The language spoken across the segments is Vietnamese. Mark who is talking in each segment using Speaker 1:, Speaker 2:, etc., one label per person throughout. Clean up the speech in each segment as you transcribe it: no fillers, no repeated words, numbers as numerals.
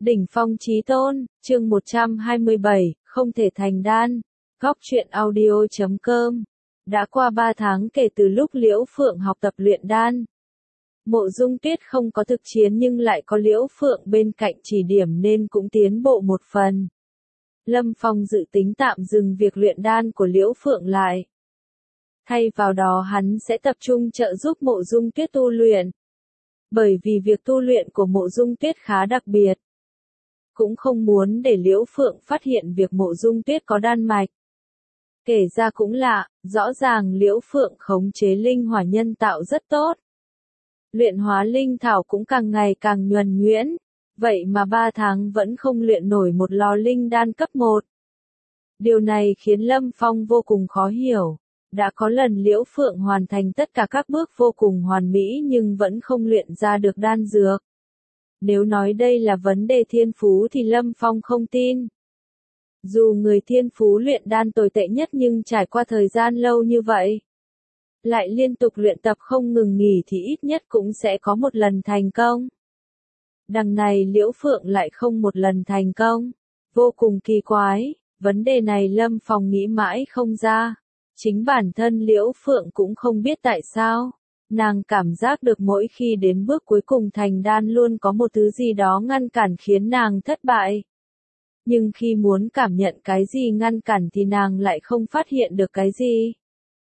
Speaker 1: Đỉnh phong chí tôn, chương 127, không thể thành đan. Góc truyện audio.com. Đã qua 3 tháng kể từ lúc Liễu Phượng học tập luyện đan. Mộ Dung Tuyết không có thực chiến nhưng lại có Liễu Phượng bên cạnh chỉ điểm nên cũng tiến bộ một phần. Lâm Phong dự tính tạm dừng việc luyện đan của Liễu Phượng lại. Thay vào đó hắn sẽ tập trung trợ giúp Mộ Dung Tuyết tu luyện. Bởi vì việc tu luyện của Mộ Dung Tuyết khá đặc biệt. Cũng không muốn để Liễu Phượng phát hiện việc Mộ Dung Tuyết có đan mạch. Kể ra cũng lạ, rõ ràng Liễu Phượng khống chế linh hỏa nhân tạo rất tốt. Luyện hóa linh thảo cũng càng ngày càng nhuần nhuyễn, vậy mà 3 tháng vẫn không luyện nổi một lò linh đan cấp 1. Điều này khiến Lâm Phong vô cùng khó hiểu. Đã có lần Liễu Phượng hoàn thành tất cả các bước vô cùng hoàn mỹ nhưng vẫn không luyện ra được đan dược. Nếu nói đây là vấn đề thiên phú thì Lâm Phong không tin. Dù người thiên phú luyện đan tồi tệ nhất nhưng trải qua thời gian lâu như vậy, lại liên tục luyện tập không ngừng nghỉ thì ít nhất cũng sẽ có một lần thành công. Đằng này Liễu Phượng lại không một lần thành công. Vô cùng kỳ quái, vấn đề này Lâm Phong nghĩ mãi không ra. Chính bản thân Liễu Phượng cũng không biết tại sao. Nàng cảm giác được mỗi khi đến bước cuối cùng thành đan luôn có một thứ gì đó ngăn cản khiến nàng thất bại. Nhưng khi muốn cảm nhận cái gì ngăn cản thì nàng lại không phát hiện được cái gì.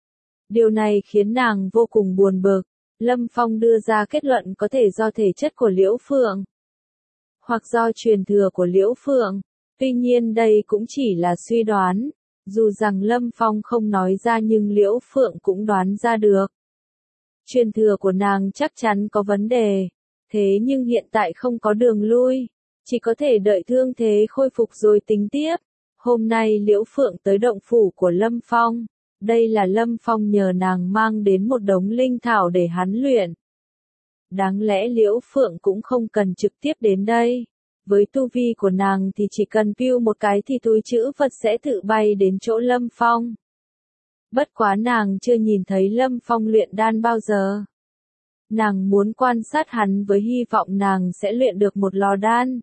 Speaker 1: Điều này khiến nàng vô cùng buồn bực. Lâm Phong đưa ra kết luận có thể do thể chất của Liễu Phượng, hoặc do truyền thừa của Liễu Phượng. Tuy nhiên đây cũng chỉ là suy đoán. Dù rằng Lâm Phong không nói ra nhưng Liễu Phượng cũng đoán ra được. Truyền thừa của nàng chắc chắn có vấn đề. Thế nhưng hiện tại không có đường lui. Chỉ có thể đợi thương thế khôi phục rồi tính tiếp. Hôm nay Liễu Phượng tới động phủ của Lâm Phong. Đây là Lâm Phong nhờ nàng mang đến một đống linh thảo để hắn luyện. Đáng lẽ Liễu Phượng cũng không cần trực tiếp đến đây. Với tu vi của nàng thì chỉ cần piu một cái thì túi trữ vật sẽ tự bay đến chỗ Lâm Phong. Bất quá nàng chưa nhìn thấy Lâm Phong luyện đan bao giờ. Nàng muốn quan sát hắn với hy vọng nàng sẽ luyện được một lò đan.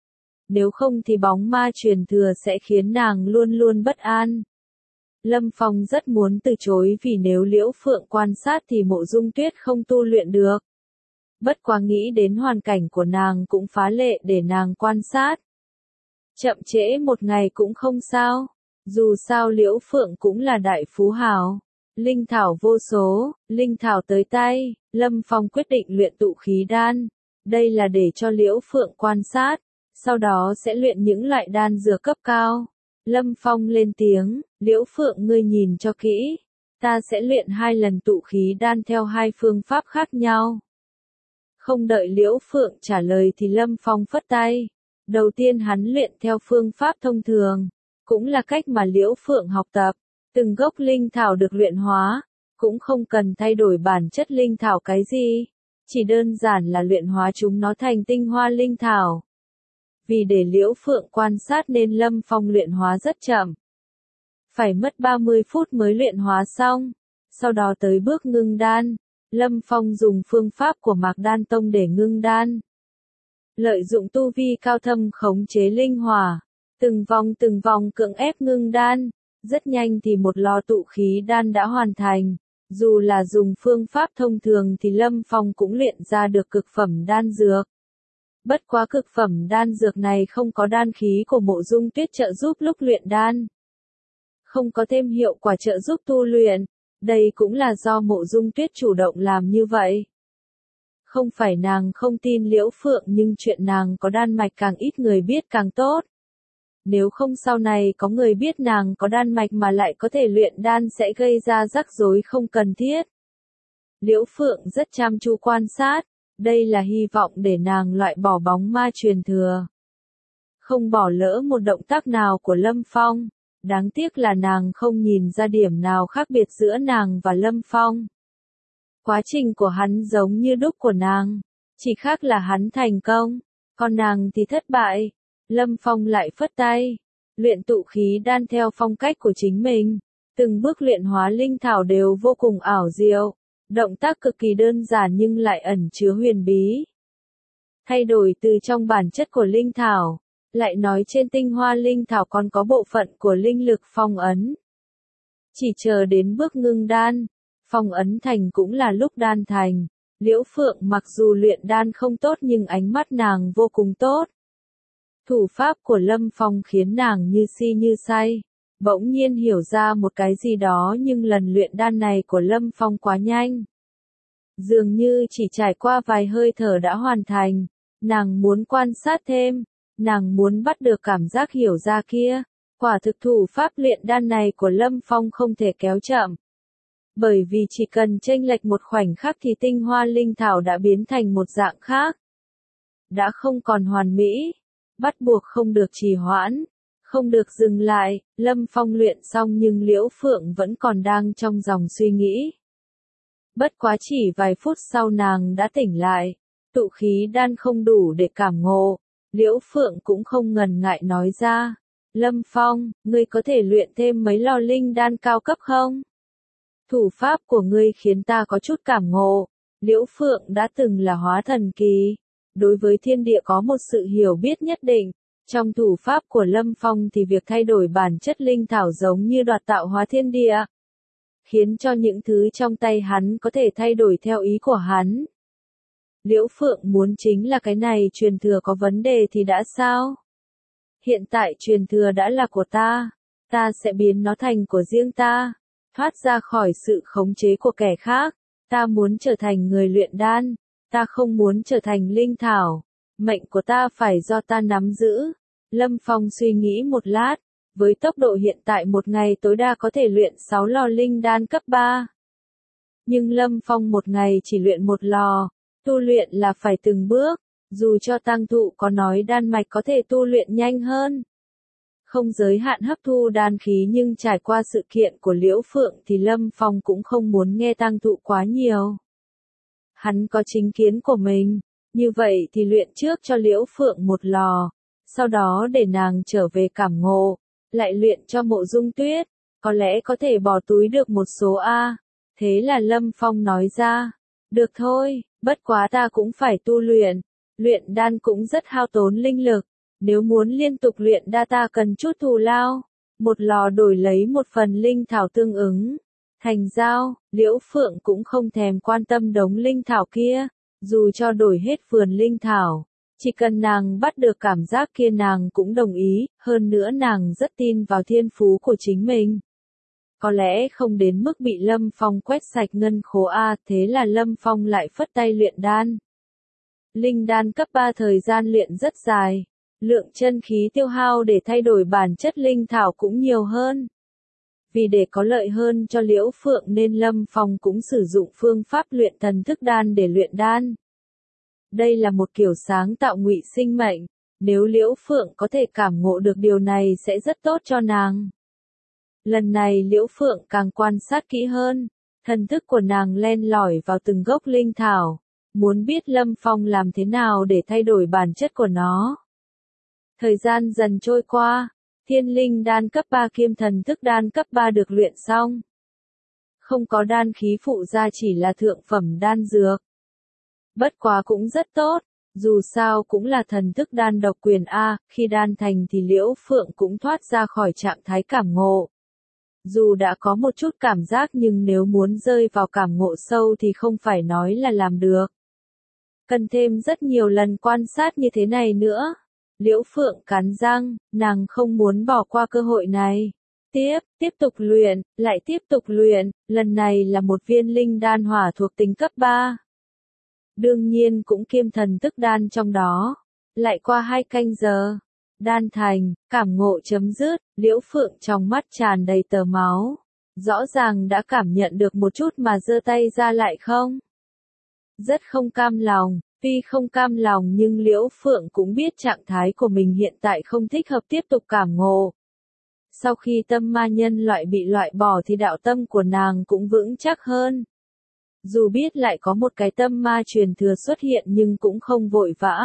Speaker 1: Nếu không thì bóng ma truyền thừa sẽ khiến nàng luôn luôn bất an. Lâm Phong rất muốn từ chối vì nếu Liễu Phượng quan sát thì Mộ Dung Tuyết không tu luyện được. Bất quá nghĩ đến hoàn cảnh của nàng cũng phá lệ để nàng quan sát. Chậm trễ một ngày cũng không sao. Dù sao Liễu Phượng cũng là đại phú hào. Linh thảo vô số, linh thảo tới tay, Lâm Phong quyết định luyện tụ khí đan. Đây là để cho Liễu Phượng quan sát, sau đó sẽ luyện những loại đan dược cấp cao. Lâm Phong lên tiếng, Liễu Phượng ngươi nhìn cho kỹ. Ta sẽ luyện 2 lần tụ khí đan theo 2 phương pháp khác nhau. Không đợi Liễu Phượng trả lời thì Lâm Phong phất tay. Đầu tiên hắn luyện theo phương pháp thông thường, cũng là cách mà Liễu Phượng học tập. Từng gốc linh thảo được luyện hóa, cũng không cần thay đổi bản chất linh thảo cái gì, chỉ đơn giản là luyện hóa chúng nó thành tinh hoa linh thảo. Vì để Liễu Phượng quan sát nên Lâm Phong luyện hóa rất chậm. Phải mất 30 phút mới luyện hóa xong. Sau đó tới bước ngưng đan. Lâm Phong dùng phương pháp của Mạc Đan Tông để ngưng đan. Lợi dụng tu vi cao thâm khống chế linh hỏa. Từng vòng cưỡng ép ngưng đan. Rất nhanh thì một lò tụ khí đan đã hoàn thành. Dù là dùng phương pháp thông thường thì Lâm Phong cũng luyện ra được cực phẩm đan dược. Bất quá cực phẩm đan dược này không có đan khí của Mộ Dung Tuyết trợ giúp lúc luyện đan. Không có thêm hiệu quả trợ giúp tu luyện. Đây cũng là do Mộ Dung Tuyết chủ động làm như vậy. Không phải nàng không tin Liễu Phượng nhưng chuyện nàng có đan mạch càng ít người biết càng tốt. Nếu không sau này có người biết nàng có đan mạch mà lại có thể luyện đan sẽ gây ra rắc rối không cần thiết. Liễu Phượng rất chăm chú quan sát. Đây là hy vọng để nàng loại bỏ bóng ma truyền thừa. Không bỏ lỡ một động tác nào của Lâm Phong. Đáng tiếc là nàng không nhìn ra điểm nào khác biệt giữa nàng và Lâm Phong. Quá trình của hắn giống như đúc của nàng. Chỉ khác là hắn thành công. Còn nàng thì thất bại. Lâm Phong lại phất tay. Luyện tụ khí đan theo phong cách của chính mình. Từng bước luyện hóa linh thảo đều vô cùng ảo diệu. Động tác cực kỳ đơn giản nhưng lại ẩn chứa huyền bí. thay đổi từ trong bản chất của linh thảo, lại nói trên tinh hoa linh thảo còn có bộ phận của linh lực phong ấn. Chỉ chờ đến bước ngưng đan, phong ấn thành cũng là lúc đan thành. Liễu Phượng mặc dù luyện đan không tốt nhưng ánh mắt nàng vô cùng tốt. Thủ pháp của Lâm Phong khiến nàng như si như say, bỗng nhiên hiểu ra một cái gì đó nhưng lần luyện đan này của Lâm Phong quá nhanh. Dường như chỉ trải qua vài hơi thở đã hoàn thành, nàng muốn quan sát thêm, nàng muốn bắt được cảm giác hiểu ra kia. Quả thực thủ pháp luyện đan này của Lâm Phong không thể kéo chậm. Bởi vì chỉ cần chênh lệch một khoảnh khắc thì tinh hoa linh thảo đã biến thành một dạng khác. Đã không còn hoàn mỹ, bắt buộc không được trì hoãn, không được dừng lại. Lâm Phong luyện xong nhưng Liễu Phượng vẫn còn đang trong dòng suy nghĩ. Bất quá chỉ vài phút sau nàng đã tỉnh lại, tụ khí đan không đủ để cảm ngộ. Liễu Phượng cũng không ngần ngại nói ra, Lâm Phong, ngươi có thể luyện thêm mấy lò linh đan cao cấp không? Thủ pháp của ngươi khiến ta có chút cảm ngộ. Liễu Phượng đã từng là hóa thần kỳ, đối với thiên địa có một sự hiểu biết nhất định. Trong thủ pháp của Lâm Phong thì việc thay đổi bản chất linh thảo giống như đoạt tạo hóa thiên địa, khiến cho những thứ trong tay hắn có thể thay đổi theo ý của hắn. Liễu Phượng muốn chính là cái này truyền thừa có vấn đề thì đã sao? Hiện tại truyền thừa đã là của ta sẽ biến nó thành của riêng ta, thoát ra khỏi sự khống chế của kẻ khác. Ta muốn trở thành người luyện đan, ta không muốn trở thành linh thảo, mệnh của ta phải do ta nắm giữ. Lâm Phong suy nghĩ một lát, với tốc độ hiện tại một ngày tối đa có thể luyện 6 lò linh đan cấp 3. Nhưng Lâm Phong một ngày chỉ luyện một lò, tu luyện là phải từng bước, dù cho tăng thụ có nói đan mạch có thể tu luyện nhanh hơn. Không giới hạn hấp thu đan khí nhưng trải qua sự kiện của Liễu Phượng thì Lâm Phong cũng không muốn nghe tăng thụ quá nhiều. Hắn có chính kiến của mình, như vậy thì luyện trước cho Liễu Phượng một lò, sau đó để nàng trở về cảm ngộ, lại luyện cho Mộ Dung Tuyết, có lẽ có thể bỏ túi được một số A. Thế là Lâm Phong nói ra, được thôi, bất quá ta cũng phải tu luyện đan cũng rất hao tốn linh lực. Nếu muốn liên tục luyện đa ta cần chút thù lao, một lò đổi lấy một phần linh thảo tương ứng. Thành giao, Liễu Phượng cũng không thèm quan tâm đống linh thảo kia, dù cho đổi hết vườn linh thảo, chỉ cần nàng bắt được cảm giác kia nàng cũng đồng ý, hơn nữa nàng rất tin vào thiên phú của chính mình. Có lẽ không đến mức bị Lâm Phong quét sạch ngân khố A, thế là Lâm Phong lại phất tay luyện đan. Linh đan cấp 3 thời gian luyện rất dài. Lượng chân khí tiêu hao để thay đổi bản chất linh thảo cũng nhiều hơn. Vì để có lợi hơn cho Liễu Phượng nên Lâm Phong cũng sử dụng phương pháp luyện thần thức đan để luyện đan. Đây là một kiểu sáng tạo ngụy sinh mệnh, nếu Liễu Phượng có thể cảm ngộ được điều này sẽ rất tốt cho nàng. Lần này Liễu Phượng càng quan sát kỹ hơn, thần thức của nàng len lỏi vào từng gốc linh thảo, muốn biết Lâm Phong làm thế nào để thay đổi bản chất của nó. Thời gian dần trôi qua, thiên linh đan cấp 3 kiêm thần thức đan cấp 3 được luyện xong. Không có đan khí phụ ra chỉ là thượng phẩm đan dược. Bất quá cũng rất tốt, dù sao cũng là thần thức đan độc quyền A, khi đan thành thì Liễu Phượng cũng thoát ra khỏi trạng thái cảm ngộ. Dù đã có một chút cảm giác nhưng nếu muốn rơi vào cảm ngộ sâu thì không phải nói là làm được. Cần thêm rất nhiều lần quan sát như thế này nữa. Liễu Phượng cắn răng, nàng không muốn bỏ qua cơ hội này. Tiếp tục luyện, lại tiếp tục luyện, lần này là một viên linh đan hỏa thuộc tính cấp 3. Đương nhiên cũng kiêm thần thức đan trong đó. Lại qua 2 canh giờ. Đan thành, cảm ngộ chấm dứt, Liễu Phượng trong mắt tràn đầy tơ máu. Rõ ràng đã cảm nhận được một chút mà giơ tay ra lại không. Rất không cam lòng. Tuy không cam lòng nhưng Liễu Phượng cũng biết trạng thái của mình hiện tại không thích hợp tiếp tục cảm ngộ. Sau khi tâm ma nhân loại bị loại bỏ thì đạo tâm của nàng cũng vững chắc hơn. Dù biết lại có một cái tâm ma truyền thừa xuất hiện nhưng cũng không vội vã.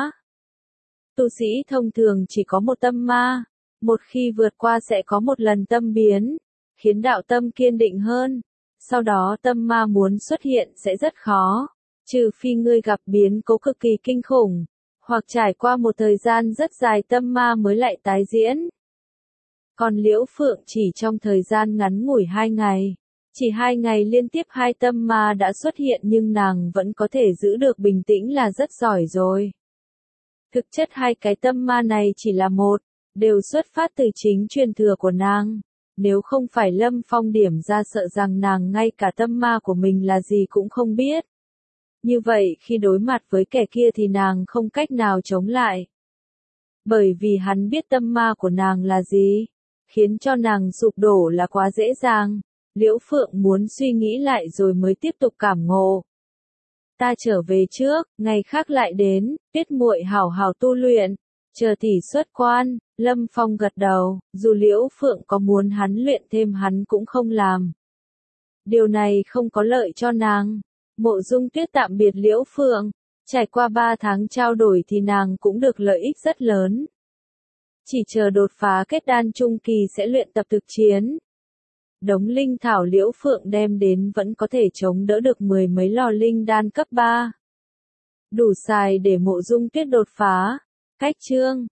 Speaker 1: Tu sĩ thông thường chỉ có một tâm ma, một khi vượt qua sẽ có một lần tâm biến, khiến đạo tâm kiên định hơn. Sau đó tâm ma muốn xuất hiện sẽ rất khó. Trừ phi ngươi gặp biến cố cực kỳ kinh khủng, hoặc trải qua một thời gian rất dài tâm ma mới lại tái diễn. Còn Liễu Phượng chỉ trong thời gian ngắn ngủi 2 ngày, chỉ 2 ngày liên tiếp 2 tâm ma đã xuất hiện nhưng nàng vẫn có thể giữ được bình tĩnh là rất giỏi rồi. Thực chất 2 cái tâm ma này chỉ là một, đều xuất phát từ chính truyền thừa của nàng. Nếu không phải Lâm Phong điểm ra sợ rằng nàng ngay cả tâm ma của mình là gì cũng không biết. Như vậy khi đối mặt với kẻ kia thì nàng không cách nào chống lại. Bởi vì hắn biết tâm ma của nàng là gì, khiến cho nàng sụp đổ là quá dễ dàng. Liễu Phượng muốn suy nghĩ lại rồi mới tiếp tục cảm ngộ. Ta trở về trước, ngày khác lại đến, Tuyết muội hảo hảo tu luyện, chờ tỷ xuất quan. Lâm Phong gật đầu, dù Liễu Phượng có muốn hắn luyện thêm hắn cũng không làm. Điều này không có lợi cho nàng. Mộ Dung Tuyết tạm biệt Liễu Phượng, trải qua 3 tháng trao đổi thì nàng cũng được lợi ích rất lớn. Chỉ chờ đột phá kết đan trung kỳ sẽ luyện tập thực chiến. Đống linh thảo Liễu Phượng đem đến vẫn có thể chống đỡ được 10 mấy lò linh đan cấp 3. Đủ xài để Mộ Dung Tuyết đột phá. Cách chương